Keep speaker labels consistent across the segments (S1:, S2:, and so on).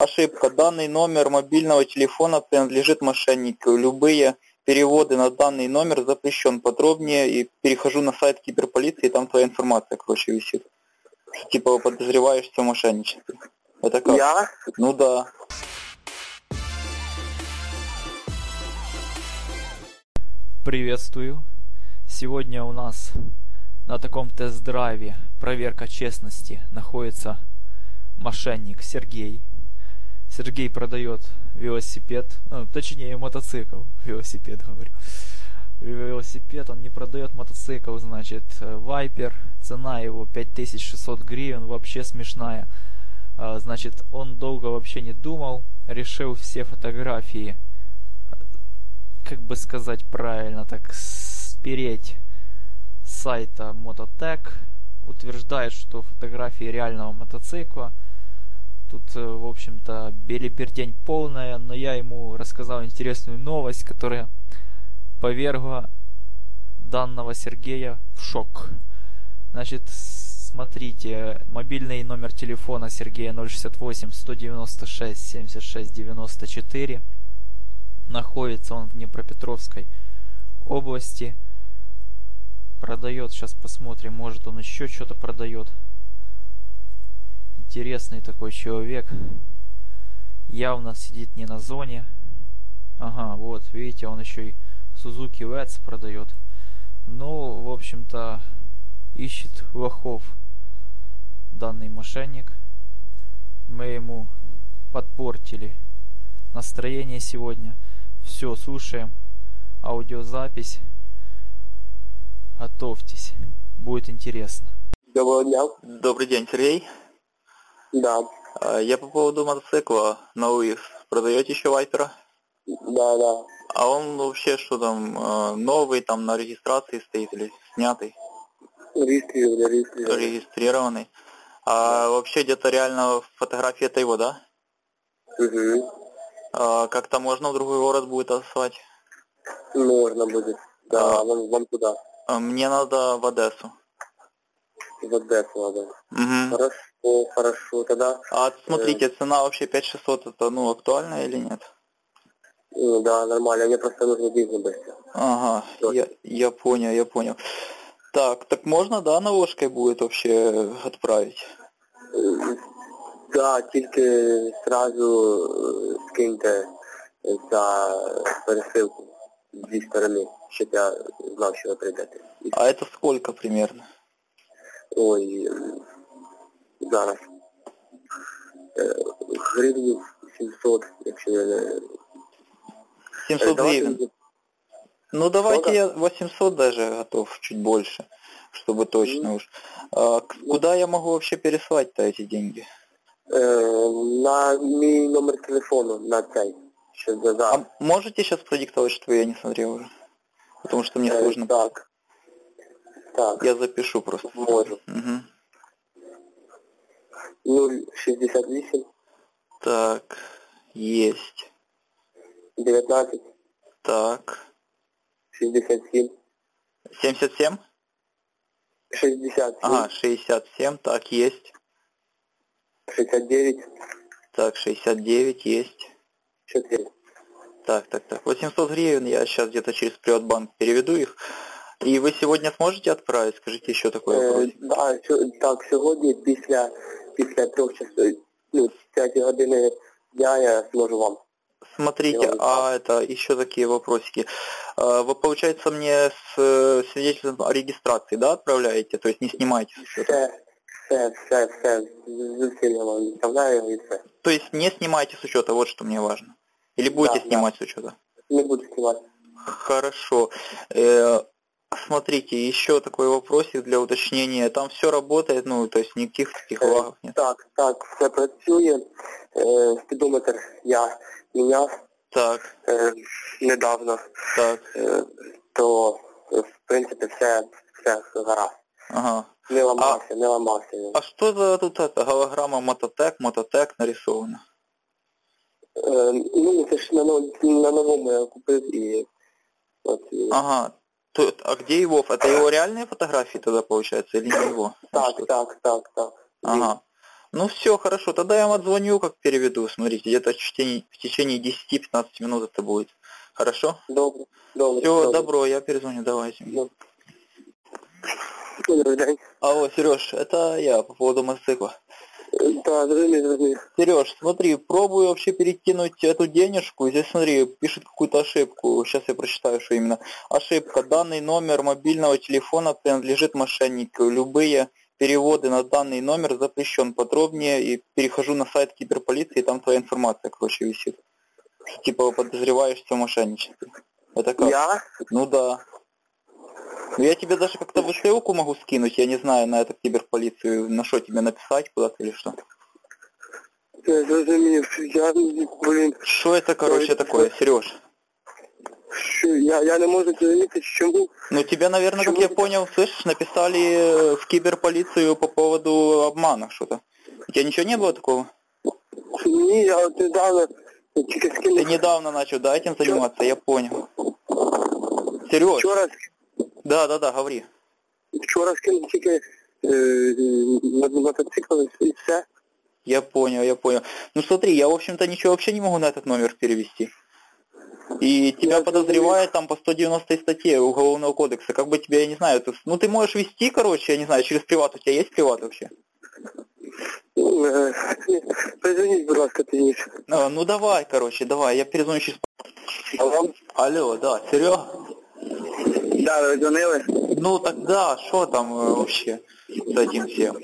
S1: Ошибка. Данный номер мобильного телефона принадлежит мошеннику. Любые переводы на данный номер запрещен. Подробнее и перехожу на сайт киберполиции, там твоя информация, короче, висит. Что, типа, подозреваешься в мошенничестве. Это как?
S2: Я?
S1: Ну да.
S3: Приветствую. Сегодня у нас на таком тест-драйве проверка честности находится мошенник Сергей. Сергей продает велосипед, точнее мотоцикл, велосипед говорю. Велосипед, он не продает мотоцикл, значит, Viper, цена его 5600 гривен, вообще смешная. Значит, он долго вообще не думал, решил все фотографии, как бы сказать правильно, так спереть с сайта Мототек, утверждает, что фотографии реального мотоцикла. Тут, в общем-то, белибердень полная, но я ему рассказал интересную новость, которая повергла данного Сергея в шок. Значит, смотрите, мобильный номер телефона Сергея 068-196-76-94. Находится он в Днепропетровской области. Продает, сейчас посмотрим, может он еще что-то продает. Интересный такой человек. Явно сидит не на зоне. Ага, вот, видите, он еще и Suzuki Let's продает. Ну, в общем-то, ищет лохов данный мошенник. Мы ему подпортили настроение сегодня. Все, слушаем аудиозапись. Готовьтесь, будет интересно.
S2: Доброго дня.
S1: Добрый день, Сергей.
S2: Да.
S1: Я по поводу мотоцикла на УИС. Продаете еще Вайпера?
S2: Да.
S1: А он вообще что там, новый, там на регистрации стоит или снятый? Регистрированный. А вообще где-то реально фотография это его, да?
S2: Угу.
S1: Как-то можно в другой город будет отослать?
S2: Можно будет. Да, вам куда?
S1: Мне надо в Одессу.
S2: В Одессу надо.
S1: Угу.
S2: Хорошо, тогда...
S1: А смотрите, цена вообще 5600, это актуальна или нет?
S2: Да, нормально, мне просто нужно деньги быстро.
S1: Ага, я понял. Так можно, да, наложкой будет вообще отправить?
S2: Да, тільки сразу скиньте за пересилку з дві сторони, щоб я знав, що ви прийдете.
S1: А это сколько примерно?
S2: Ой, зараз. Гривнів 700, якщо я не...
S1: 700 гривен. Ну давайте я 800 даже готов, чуть больше, чтобы точно уж. Куда я могу вообще переслать-то эти деньги?
S2: На мій номер телефону, на цей.
S1: А можете сейчас продиктовать, что я не смотрел уже? Потому что мне сложно.
S2: Так.
S1: Я запишу просто.
S2: Можу.
S1: Угу.
S2: 068.
S1: Так, есть.
S2: 19.
S1: Так.
S2: 67.
S1: 77?
S2: 67.
S1: Ага, 67, так, есть.
S2: 69.
S1: Так, 69 есть.
S2: 4.
S1: Так. 800 гривен я сейчас где-то через Приватбанк переведу их. И вы сегодня сможете отправить? Скажите еще такой вопрос.
S2: Да, так, сьогодні після 3 часов, 5 години дня я зможу вам.
S1: Смотрите, а это еще такие вопросики. Вы, получается, мне с свидетельством о регистрации, да, отправляете? То есть не снимаете с счета?
S2: Все. Зусиль я вам відправляю і все.
S1: То есть не снимайте с учета, вот что мне важно. Или будете снимать с учета?
S2: Не буду снимать.
S1: Хорошо. Смотрите, еще такой вопросик для уточнения. Там все работает, то есть никаких таких лагов нет?
S2: Так, все працює. Спідометр я міняв.
S1: Так.
S2: Недавно.
S1: Так.
S2: То, в принципі, все гаразд.
S1: Ага.
S2: Не ламався.
S1: А что за тут это, голограмма Мототек нарисована?
S2: Це ж на новому я купив і...
S1: Ага. А где его? Это его реальные фотографии тогда получается или не его?
S2: Так.
S1: Ага. Ну все, хорошо, тогда я вам отзвоню, как переведу, смотрите, где-то в течение 10-15 минут это будет. Хорошо?
S2: Добре.
S1: Все, добро, я перезвоню, давайте.
S2: Добрий день.
S1: Алло, Сереж, это я по поводу мотоцикла.
S2: Да, зрозумів.
S1: Сереж, смотри, пробую вообще перекинуть эту денежку. Здесь, смотри, пишет какую-то ошибку. Сейчас я прочитаю, что именно. Ошибка. Данный номер мобильного телефона принадлежит мошеннику. Любые переводы на данный номер запрещен. Подробнее и перехожу на сайт киберполиции, там твоя информация, короче, висит. Типа подозреваешься в мошенничестве. Это как?
S2: Я?
S1: Ну да. Ну я тебе даже как-то высылку могу скинуть, я не знаю, на эту киберполицию, на что тебе написать куда-то или что.
S2: Я зрозумів. Я, блін.
S1: Что это, короче, такое, Сереж?
S2: Я не можу зрозуміти, чому.
S1: Ну тебя, наверное, как я понял, слышишь, написали в киберполицию по поводу обмана что-то. У тебя ничего не было такого?
S2: Ні, я от недавно тільки скинув.
S1: Ты недавно начал, да, этим заниматься, я понял. Сереж.
S2: Вчора,
S1: Да, говори.
S2: вчора скинув тільки на мотоцикл і все.
S1: Я понял. Ну смотри, я, в общем-то, ничего вообще не могу на этот номер перевести. И тебя подозревают там по 190 статье Уголовного кодекса. Как бы тебя, я не знаю, ну ты можешь вести, короче, я не знаю, через приват. У тебя есть приват вообще?
S2: Позвоніть, будь ласка, пізніше.
S1: Ну давай, короче, давай, я перезвоню через...
S2: Алло?
S1: Алло, да, Серега?
S2: Да, ви дзвонили?
S1: Ну тогда, что там вообще с этим всем?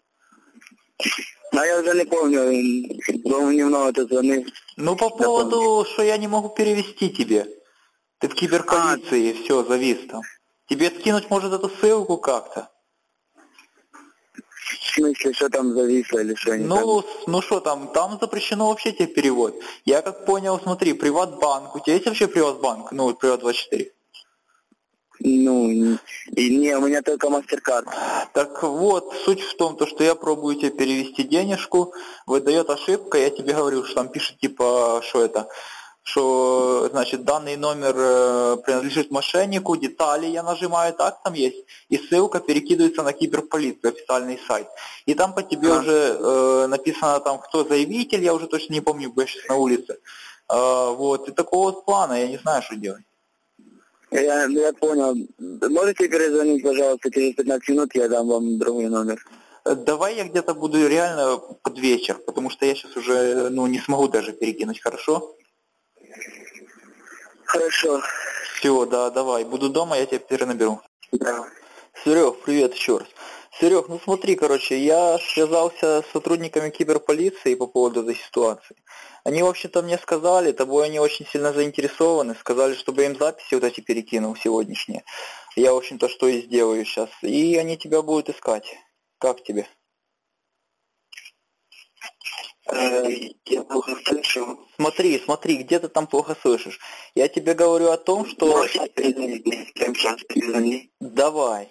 S2: А я вже не пам'ятаю, бо мені много ти дзвонив.
S1: Ну по поводу, что я не могу перевести тебе. Ты в киберполиции, все, завис там. Тебе скинуть, может, эту ссылку как-то?
S2: В смысле, что там зависло или что?
S1: Ну что там запрещено вообще тебе перевод. Я как понял, смотри, Приватбанк. У тебя есть вообще Приватбанк? Ну, Приват24.
S2: Ну, не, у меня только MasterCard.
S1: Так вот, суть в том, что я пробую тебе перевести денежку, выдает ошибка, я тебе говорю, что там пишет типа, что, значит, данный номер принадлежит мошеннику, детали я нажимаю, так там есть, и ссылка перекидывается на киберполицию, официальный сайт. И там по тебе уже написано там, кто заявитель, я уже точно не помню, я сейчас на улице. Вот, и такого вот плана, я не знаю, что делать.
S2: Я понял. Можете перезвонить, пожалуйста, через 15 минут, я дам вам другой номер.
S1: Давай я где-то буду реально под вечер, потому что я сейчас уже не смогу даже перекинуть, хорошо?
S2: Хорошо.
S1: Все, да, давай. Буду дома, я тебя перенаберу.
S2: Да.
S1: Серег, привет еще раз. Серег, ну смотри, короче, я связался с сотрудниками киберполиции по поводу этой ситуации. Они, в общем-то, мне сказали, тобой они очень сильно заинтересованы, сказали, чтобы им записи вот эти перекинул сегодняшние. Я, в общем-то, что и сделаю сейчас. И они тебя будут искать. Как тебе?
S2: Я плохо слышу.
S1: Смотри, где ты там плохо слышишь. Я тебе говорю о том, что...
S2: Можете перезвонить мне, кем сейчас перезвони?
S1: Давай.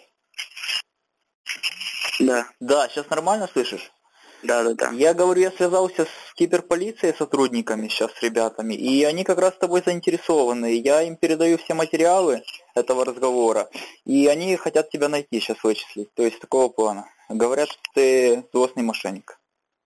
S2: Да.
S1: Да, сейчас нормально слышишь?
S2: Да.
S1: Я говорю, я связался с киберполицией, сотрудниками сейчас, с ребятами, и они как раз с тобой заинтересованы. Я им передаю все материалы этого разговора, и они хотят тебя найти сейчас, вычислить. То есть такого плана. Говорят, что ты злостный мошенник.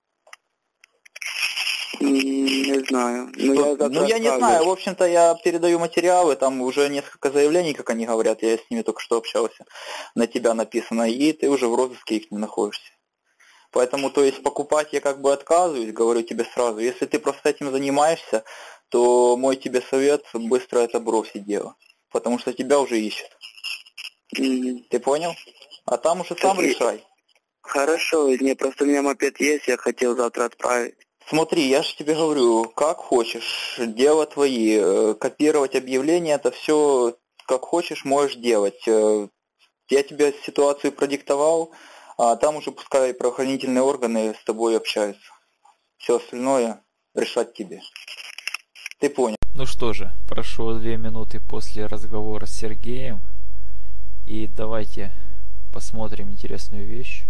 S2: Не знаю.
S1: Я не знаю, в общем-то я передаю материалы, там уже несколько заявлений, как они говорят, я с ними только что общался, на тебя написано, и ты уже в розыске их не находишься. Поэтому, то есть, покупать я как бы отказываюсь, говорю тебе сразу. Если ты просто этим занимаешься, то мой тебе совет — быстро это бросить дело. Потому что тебя уже ищут. Ты понял? А там уже сам решай.
S2: Хорошо, не, просто у меня мопед есть, я хотел завтра отправить.
S1: Смотри, я же тебе говорю, как хочешь, дело твои, копировать объявления, это все как хочешь можешь делать. Я тебе ситуацию продиктовал, а там уже пускай правоохранительные органы с тобой общаются. Все остальное решать тебе. Ты понял?
S3: Ну что же, прошло 2 минуты после разговора с Сергеем. И давайте посмотрим интересную вещь.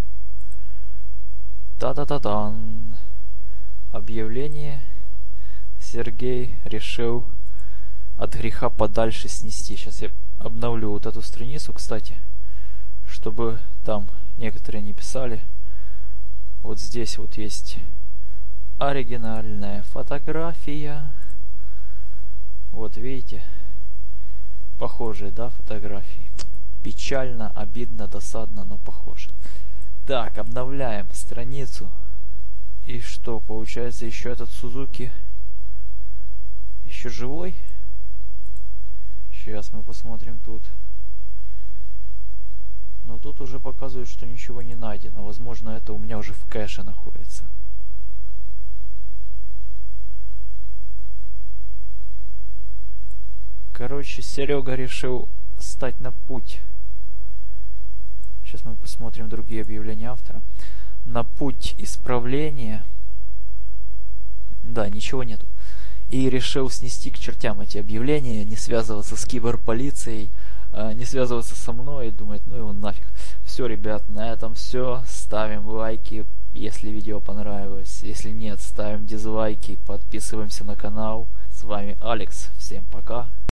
S3: Та-да-да-дан. Объявление Сергей решил от греха подальше снести. Сейчас я обновлю вот эту страницу, кстати, чтобы там некоторые не писали. Вот здесь вот есть оригинальная фотография. Вот видите, похожие, да, фотографии. Печально, обидно, досадно, но похоже. Так, обновляем страницу. И что, получается, еще этот Сузуки еще живой? Сейчас мы посмотрим тут. Но тут уже показывает, что ничего не найдено. Возможно, это у меня уже в кэше находится. Короче, Серега решил стать на путь. Сейчас мы посмотрим другие объявления автора. На путь исправления. Да, ничего нету. И решил снести к чертям эти объявления, не связываться с киберполицией, не связываться со мной и думать, ну его нафиг. Все, ребят, на этом все. Ставим лайки, если видео понравилось. Если нет, ставим дизлайки, подписываемся на канал. С вами Алекс. Всем пока.